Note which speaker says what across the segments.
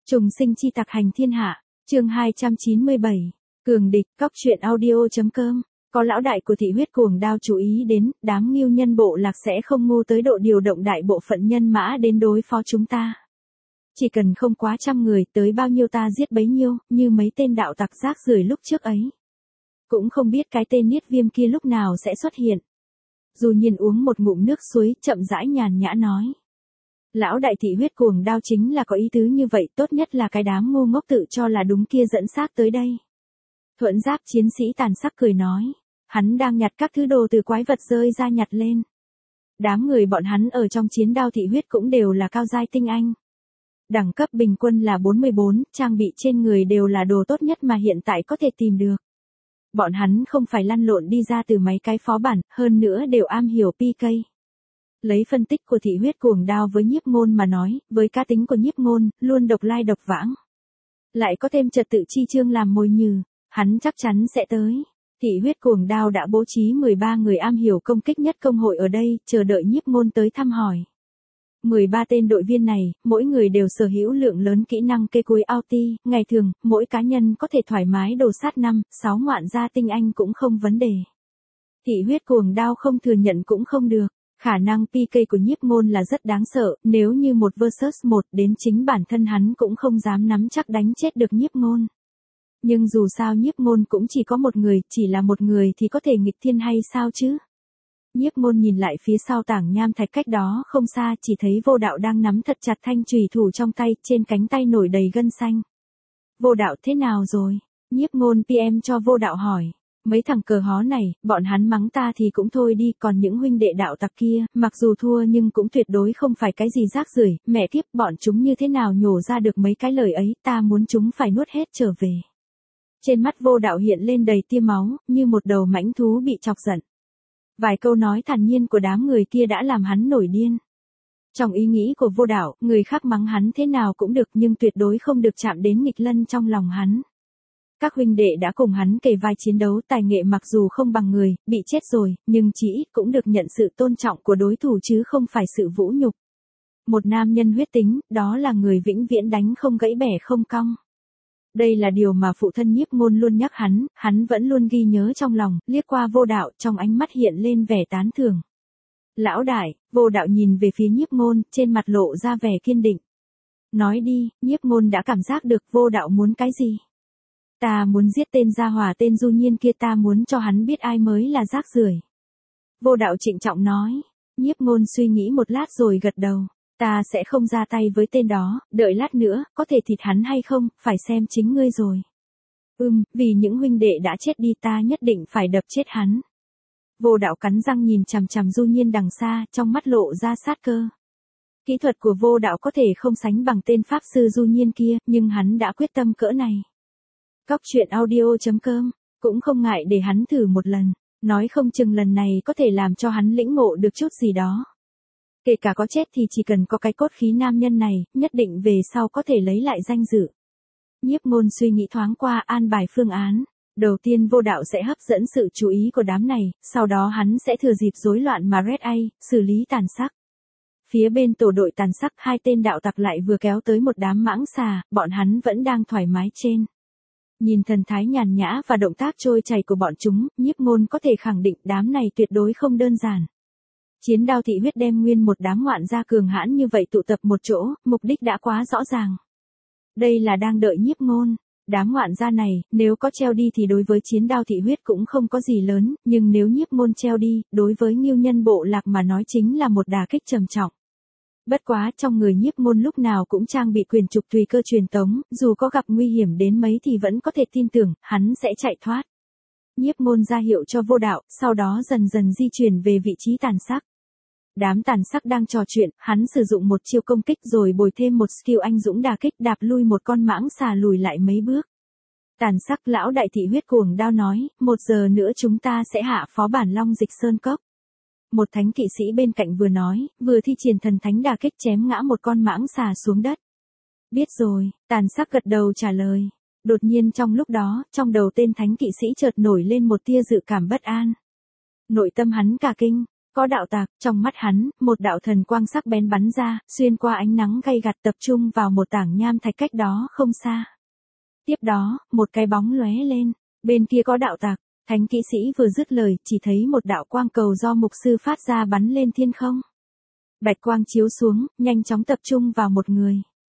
Speaker 1: Trùng sinh chi tặc hành thiên hạ, chương 297, cường địch, cóc truyện audio.com. Có lão đại của thị huyết cuồng đao chú ý đến, đám Ngưu Nhân bộ lạc sẽ không ngu tới độ điều động đại bộ phận nhân mã đến đối phó chúng ta. Chỉ cần không quá trăm người, tới bao nhiêu ta giết bấy nhiêu, như mấy tên đạo tặc rác rưởi lúc trước ấy. Cũng không biết cái tên Niết Viêm kia lúc nào sẽ xuất hiện. Dù Nhiên uống một ngụm nước suối, chậm rãi nhàn nhã nói. Lão đại thị huyết cuồng đao chính là có ý tứ như vậy, tốt nhất là cái đám ngu ngốc tự cho là đúng kia dẫn xác tới đây. Thuẫn giáp chiến sĩ tàn sắc cười nói. Hắn đang nhặt các thứ đồ từ quái vật rơi ra nhặt lên. Đám người bọn hắn ở trong chiến đao thị huyết cũng đều là cao giai tinh anh. Đẳng cấp bình quân là 44, trang bị trên người đều là đồ tốt nhất mà hiện tại có thể tìm được. Bọn hắn không phải lăn lộn đi ra từ mấy cái phó bản, hơn nữa đều am hiểu PK. Lấy phân tích của thị huyết cuồng đao với Nhiếp Ngôn mà nói, với cá tính của Nhiếp Ngôn, luôn độc lai độc vãng. Lại có thêm trật tự chi chương làm mồi nhử, hắn chắc chắn sẽ tới. Thị huyết cuồng đao đã bố trí 13 người am hiểu công kích nhất công hội ở đây, chờ đợi Nhiếp Ngôn tới thăm hỏi. 13 tên đội viên này, mỗi người đều sở hữu lượng lớn kỹ năng cây cuối ulti, ngày thường, mỗi cá nhân có thể thoải mái đồ sát 5-6 ngoạn gia tinh anh cũng không vấn đề. Thị huyết cuồng đao không thừa nhận cũng không được. Khả năng PK của Nhiếp Ngôn là rất đáng sợ, nếu như 1 vs 1 đến chính bản thân hắn cũng không dám nắm chắc đánh chết được Nhiếp Ngôn. Nhưng dù sao Nhiếp Ngôn cũng chỉ có một người, chỉ là một người thì có thể nghịch thiên hay sao chứ? Nhiếp Ngôn nhìn lại phía sau tảng nham thạch cách đó không xa, chỉ thấy Vô Đạo đang nắm thật chặt thanh chùy thủ trong tay, trên cánh tay nổi đầy gân xanh. Vô Đạo thế nào rồi? Nhiếp Ngôn PM cho Vô Đạo hỏi. Mấy thằng cờ hó này, bọn hắn mắng ta thì cũng thôi đi, còn những huynh đệ đạo tặc kia, mặc dù thua nhưng cũng tuyệt đối không phải cái gì rác rưởi, mẹ kiếp bọn chúng như thế nào nhổ ra được mấy cái lời ấy, ta muốn chúng phải nuốt hết trở về. Trên mắt Vô Đạo hiện lên đầy tia máu, như một đầu mãnh thú bị chọc giận. Vài câu nói thản nhiên của đám người kia đã làm hắn nổi điên. Trong ý nghĩ của Vô Đạo, người khác mắng hắn thế nào cũng được nhưng tuyệt đối không được chạm đến nghịch lân trong lòng hắn. Các huynh đệ đã cùng hắn kề vai chiến đấu, tài nghệ mặc dù không bằng người, bị chết rồi, nhưng chỉ ít cũng được nhận sự tôn trọng của đối thủ chứ không phải sự vũ nhục. Một nam nhân huyết tính, đó là người vĩnh viễn đánh không gãy bẻ không cong. Đây là điều mà phụ thân Nhiếp Ngôn luôn nhắc hắn vẫn luôn ghi nhớ trong lòng, liếc qua Vô Đạo, trong ánh mắt hiện lên vẻ tán thưởng. Lão đại, Vô Đạo nhìn về phía Nhiếp Ngôn, trên mặt lộ ra vẻ kiên định. Nói đi, Nhiếp Ngôn đã cảm giác được Vô Đạo muốn cái gì. Ta muốn giết tên gia hỏa tên Du Nhiên kia, ta muốn cho hắn biết ai mới là rác rưởi. Vô Đạo trịnh trọng nói. Nhiếp Ngôn suy nghĩ một lát rồi gật đầu. Ta sẽ không ra tay với tên đó, đợi lát nữa, có thể thịt hắn hay không, phải xem chính ngươi rồi. Vì những huynh đệ đã chết đi ta nhất định phải đập chết hắn. Vô Đạo cắn răng nhìn chằm chằm Du Nhiên đằng xa, trong mắt lộ ra sát cơ. Kỹ thuật của Vô Đạo có thể không sánh bằng tên pháp sư Du Nhiên kia, nhưng hắn đã quyết tâm cỡ này. Cóc truyện audio.com, cũng không ngại để hắn thử một lần, nói không chừng lần này có thể làm cho hắn lĩnh ngộ được chút gì đó. Kể cả có chết thì chỉ cần có cái cốt khí nam nhân này, nhất định về sau có thể lấy lại danh dự. Nhiếp Ngôn suy nghĩ thoáng qua an bài phương án. Đầu tiên Vô Đạo sẽ hấp dẫn sự chú ý của đám này, sau đó hắn sẽ thừa dịp rối loạn mà Red A, xử lý tàn sắc. Phía bên tổ đội tàn sắc, 2 tên đạo tặc lại vừa kéo tới một đám mãng xà, bọn hắn vẫn đang thoải mái trên. Nhìn thần thái nhàn nhã và động tác trôi chảy của bọn chúng, Nhiếp Ngôn có thể khẳng định đám này tuyệt đối không đơn giản. Chiến đao thị huyết đem nguyên một đám ngoạn gia cường hãn như vậy tụ tập một chỗ, mục đích đã quá rõ ràng. Đây là đang đợi Nhiếp Ngôn. Đám ngoạn gia này, nếu có treo đi thì đối với chiến đao thị huyết cũng không có gì lớn, nhưng nếu Nhiếp Ngôn treo đi, đối với Ngưu Nhân bộ lạc mà nói chính là một đả kích trầm trọng. Bất quá, trong người Nhiếp Ngôn lúc nào cũng trang bị quyền trục tùy cơ truyền tống, dù có gặp nguy hiểm đến mấy thì vẫn có thể tin tưởng, hắn sẽ chạy thoát. Nhiếp Ngôn ra hiệu cho Vô Đạo, sau đó dần dần di chuyển về vị trí tàn sắc. Đám tàn sắc đang trò chuyện, hắn sử dụng một chiêu công kích rồi bồi thêm một skill anh dũng đả kích đạp lui một con mãng xà lùi lại mấy bước. Tàn sắc lão đại thị huyết cuồng đao nói, 1 giờ nữa chúng ta sẽ hạ phó bản Long Dịch Sơn Cốc. Một thánh kỵ sĩ bên cạnh vừa nói, vừa thi triển thần thánh đả kích chém ngã một con mãng xà xuống đất. Biết rồi, tàn sắc gật đầu trả lời. Đột nhiên trong lúc đó, trong đầu tên thánh kỵ sĩ chợt nổi lên một tia dự cảm bất an. Nội tâm hắn cả kinh, Có đạo tạc, trong mắt hắn, một đạo thần quang sắc bén bắn ra, xuyên qua ánh nắng gay gắt tập trung vào một tảng nham thạch cách đó không xa. Tiếp đó, một cái bóng lóe lên, bên kia có đạo tạc, thánh kỵ sĩ vừa dứt lời, chỉ thấy một đạo quang cầu do mục sư phát ra bắn lên thiên không. Bạch quang chiếu xuống, nhanh chóng tập trung vào một người.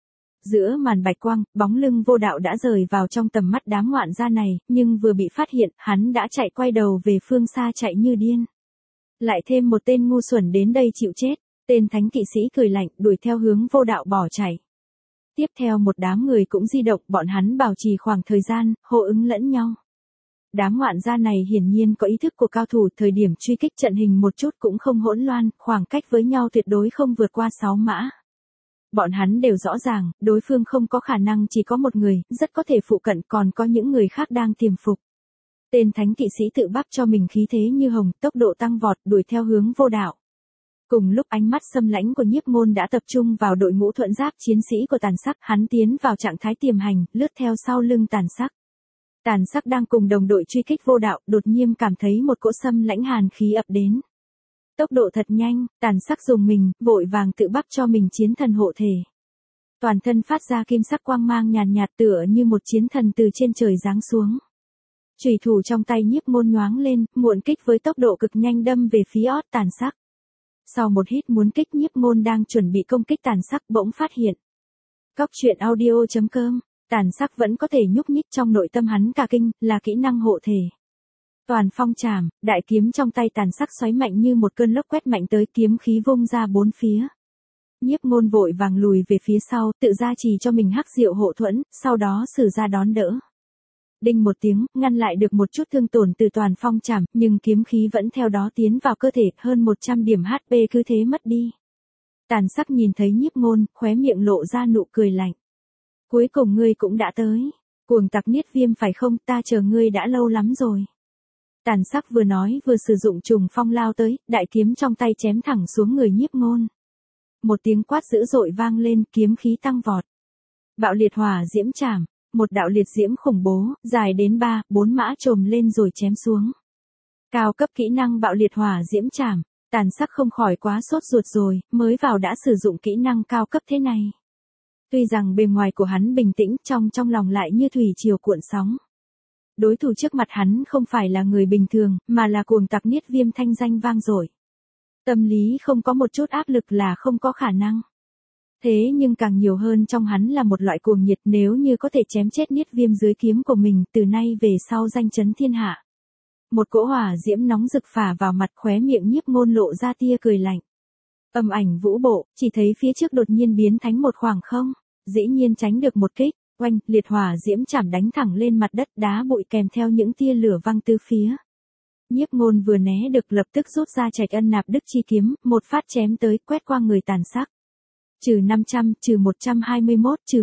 Speaker 1: Giữa màn bạch quang, bóng lưng Vô Đạo đã rời vào trong tầm mắt đám ngoạn gia này, nhưng vừa bị phát hiện, hắn đã chạy quay đầu về phương xa chạy như điên. Lại thêm một tên ngu xuẩn đến đây chịu chết, tên thánh kỵ sĩ cười lạnh, đuổi theo hướng Vô Đạo bỏ chạy. Tiếp theo một đám người cũng di động, bọn hắn bảo trì khoảng thời gian, hô ứng lẫn nhau. Đám ngoạn gia này hiển nhiên có ý thức của cao thủ, thời điểm truy kích trận hình một chút cũng không hỗn loạn, khoảng cách với nhau tuyệt đối không vượt qua 6 mã. Bọn hắn đều rõ ràng, đối phương không có khả năng chỉ có một người, rất có thể phụ cận còn có những người khác đang tiềm phục. Tên thánh kỵ sĩ tự bắp cho mình khí thế như hồng, tốc độ tăng vọt, đuổi theo hướng Vô Đạo. Cùng lúc ánh mắt xâm lãnh của Nhiếp Ngôn đã tập trung vào đội ngũ thuận giáp chiến sĩ của Tàn Sắc, hắn tiến vào trạng thái tiềm hành, lướt theo sau lưng Tàn Sắc. Tàn Sắc đang cùng đồng đội truy kích Vô Đạo, đột nhiên cảm thấy một cỗ xâm lãnh hàn khí ập đến. Tốc độ thật nhanh, Tàn Sắc dùng mình, vội vàng tự bắp cho mình chiến thần hộ thể. Toàn thân phát ra kim sắc quang mang nhàn nhạt tựa như một chiến thần từ trên trời giáng xuống. Chùy thủ trong tay Nhiếp Ngôn nhoáng lên, muộn kích với tốc độ cực nhanh đâm về phía ót Tàn Sắc. Sau một hít muốn kích, Nhiếp Ngôn đang chuẩn bị công kích Tàn Sắc bỗng phát hiện. Cóc truyện audio.com, Tàn Sắc vẫn có thể nhúc nhích, trong nội tâm hắn cả kinh, là kỹ năng hộ thể. Toàn phong trảm, đại kiếm trong tay Tàn Sắc xoáy mạnh như một cơn lốc quét mạnh tới, kiếm khí vung ra bốn phía. Nhiếp Ngôn vội vàng lùi về phía sau, tự gia trì cho mình hắc diệu hộ thuẫn, sau đó sử ra đón đỡ. Đinh một tiếng, ngăn lại được một chút thương tổn từ toàn phong trảm, nhưng kiếm khí vẫn theo đó tiến vào cơ thể, hơn 100 điểm HP cứ thế mất đi. Tàn Sắc nhìn thấy Nhiếp Ngôn, khóe miệng lộ ra nụ cười lạnh. Cuối cùng ngươi cũng đã tới. Cuồng tặc Niết Viêm phải không, ta chờ ngươi đã lâu lắm rồi. Tàn Sắc vừa nói vừa sử dụng trùng phong lao tới, đại kiếm trong tay chém thẳng xuống người Nhiếp Ngôn. Một tiếng quát dữ dội vang lên, kiếm khí tăng vọt. Bạo liệt hỏa diễm trảm, một đạo liệt diễm khủng bố, dài đến 3-4 mã trồm lên rồi chém xuống. Cao cấp kỹ năng bạo liệt hỏa diễm trảm, Tàn Sắc không khỏi quá sốt ruột rồi, mới vào đã sử dụng kỹ năng cao cấp thế này. Tuy rằng bề ngoài của hắn bình tĩnh, trong lòng lại như thủy triều cuộn sóng. Đối thủ trước mặt hắn không phải là người bình thường, mà là cuồng tặc Niết Viêm thanh danh vang dội. Tâm lý không có một chút áp lực là không có khả năng. Thế nhưng càng nhiều hơn trong hắn là một loại cuồng nhiệt, nếu như có thể chém chết Niết Viêm dưới kiếm của mình, từ nay về sau danh chấn thiên hạ. Một cỗ hỏa diễm nóng rực phả vào mặt, khóe miệng Nhiếp Ngôn lộ ra tia cười lạnh. Âm ảnh vũ bộ, chỉ thấy phía trước đột nhiên biến thành một khoảng không, dĩ nhiên tránh được một kích, oanh, liệt hỏa diễm chảm đánh thẳng lên mặt đất, đá bụi kèm theo những tia lửa văng tứ phía. Nhiếp Ngôn vừa né được lập tức rút ra Trạch Ân Nạp Đức chi kiếm, một phát chém tới, quét qua người Tàn Sắc. Trừ 500, trừ 121, trừ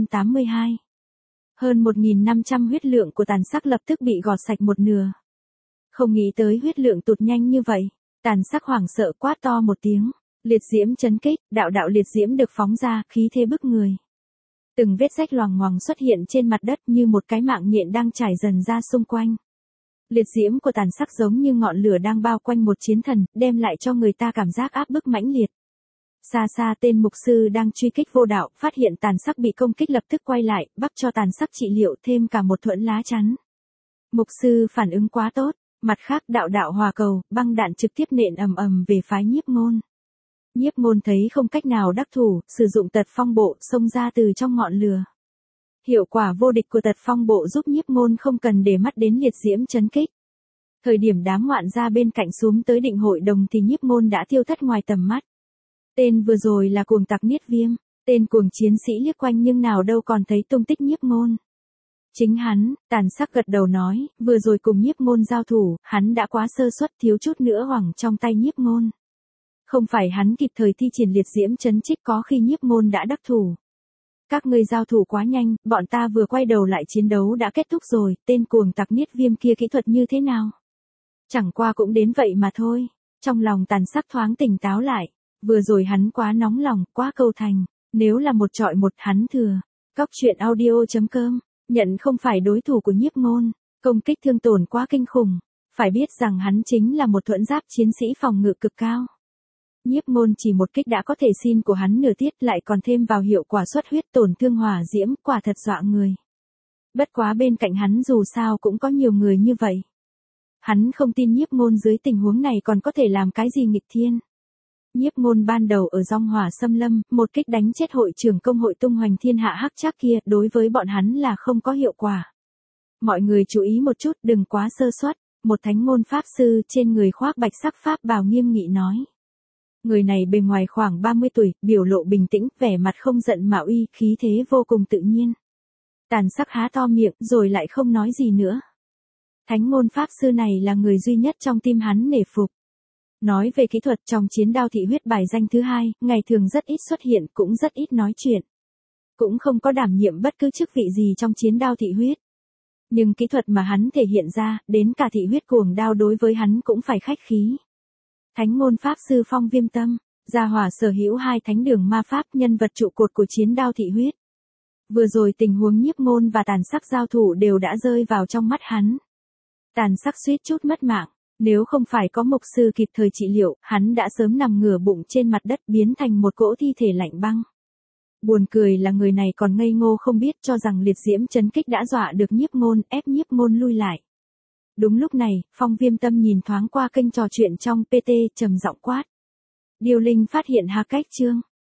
Speaker 1: 182. Hơn 1.500 huyết lượng của Tàn Sắc lập tức bị gọt sạch một nửa. Không nghĩ tới huyết lượng tụt nhanh như vậy, Tàn Sắc hoảng sợ quát to một tiếng, liệt diễm chấn kích, đạo đạo liệt diễm được phóng ra, khí thế bức người. Từng vết rách loằng ngoằng xuất hiện trên mặt đất như một cái mạng nhện đang trải dần ra xung quanh. Liệt diễm của Tàn Sắc giống như ngọn lửa đang bao quanh một chiến thần, đem lại cho người ta cảm giác áp bức mãnh liệt. Xa xa tên mục sư đang truy kích Vô Đạo, phát hiện Tàn Sắc bị công kích lập tức quay lại, bắt cho Tàn Sắc trị liệu thêm cả một thuẫn lá chắn. Mục sư phản ứng quá tốt, mặt khác đạo đạo hỏa cầu, băng đạn trực tiếp nện ầm ầm về phái Nhiếp Ngôn. Nhiếp Ngôn thấy không cách nào đắc thủ, sử dụng tật phong bộ xông ra từ trong ngọn lửa. Hiệu quả vô địch của tật phong bộ giúp Nhiếp Ngôn không cần để mắt đến liệt diễm chấn kích. Thời điểm đám ngoạn gia bên cạnh xuống tới định hội đồng thì Nhiếp Ngôn đã tiêu thất ngoài tầm mắt. Tên vừa rồi là cuồng tặc Niết Viêm, tên cuồng chiến sĩ liếc quanh nhưng nào đâu còn thấy tung tích Nhiếp Ngôn. Chính hắn, Tàn Sắc gật đầu nói, vừa rồi cùng Nhiếp Ngôn giao thủ, hắn đã quá sơ suất, thiếu chút nữa hoảng trong tay Nhiếp Ngôn. Không phải hắn kịp thời thi triển liệt diễm chấn trích, có khi Nhiếp Ngôn đã đắc thủ. Các ngươi giao thủ quá nhanh, bọn ta vừa quay đầu lại chiến đấu đã kết thúc rồi, tên cuồng tặc Niết Viêm kia kỹ thuật như thế nào? Chẳng qua cũng đến vậy mà thôi. Trong lòng Tàn Sắc thoáng tỉnh táo lại, vừa rồi hắn quá nóng lòng, quá câu thành, nếu là một trọi một hắn thừa. Cóc truyện audio.com, nhận không phải đối thủ của Nhiếp Ngôn, công kích thương tổn quá kinh khủng. Phải biết rằng hắn chính là một thuẫn giáp chiến sĩ phòng ngự cực cao. Nhiếp Ngôn chỉ một kích đã có thể xin của hắn nửa tiết, lại còn thêm vào hiệu quả xuất huyết tổn thương hỏa diễm, quả thật dọa người. Bất quá bên cạnh hắn dù sao cũng có nhiều người như vậy. Hắn không tin Nhiếp Ngôn dưới tình huống này còn có thể làm cái gì nghịch thiên. Nhiếp Ngôn ban đầu ở Dòng Hỏa Xâm Lâm, một kích đánh chết hội trưởng công hội tung hoành thiên hạ hắc trác kia, đối với bọn hắn là không có hiệu quả. Mọi người chú ý một chút, đừng quá sơ suất. Một thánh ngôn pháp sư trên người khoác bạch sắc pháp bào nghiêm nghị nói. Người này bề ngoài khoảng 30 tuổi, biểu lộ bình tĩnh, vẻ mặt không giận mà uy, khí thế vô cùng tự nhiên. Tàn Sắc há to miệng, rồi lại không nói gì nữa. Thánh ngôn pháp sư này là người duy nhất trong tim hắn nể phục. Nói về kỹ thuật trong chiến đao thị huyết bài danh thứ 2, ngày thường rất ít xuất hiện, cũng rất ít nói chuyện. Cũng không có đảm nhiệm bất cứ chức vị gì trong chiến đao thị huyết. Nhưng kỹ thuật mà hắn thể hiện ra, đến cả thị huyết cuồng đao đối với hắn cũng phải khách khí. Thánh ngôn pháp sư Phong Viêm Tâm, Gia Hỏa sở hữu 2 thánh đường ma pháp, nhân vật trụ cột của chiến đao thị huyết. Vừa rồi tình huống Nhiếp Ngôn và Tàn Sắc giao thủ đều đã rơi vào trong mắt hắn. Tàn Sắc suýt chút mất mạng, nếu không phải có mục sư kịp thời trị liệu, hắn đã sớm nằm ngửa bụng trên mặt đất biến thành một cỗ thi thể lạnh băng. Buồn cười là người này còn ngây ngô không biết cho rằng liệt diễm chấn kích đã dọa được Nhiếp Ngôn, ép Nhiếp Ngôn lui lại. Đúng lúc này, Phong Viêm Tâm nhìn thoáng qua kênh trò chuyện trong PT, trầm giọng quát. Điêu Linh phát hiện hack cách chương.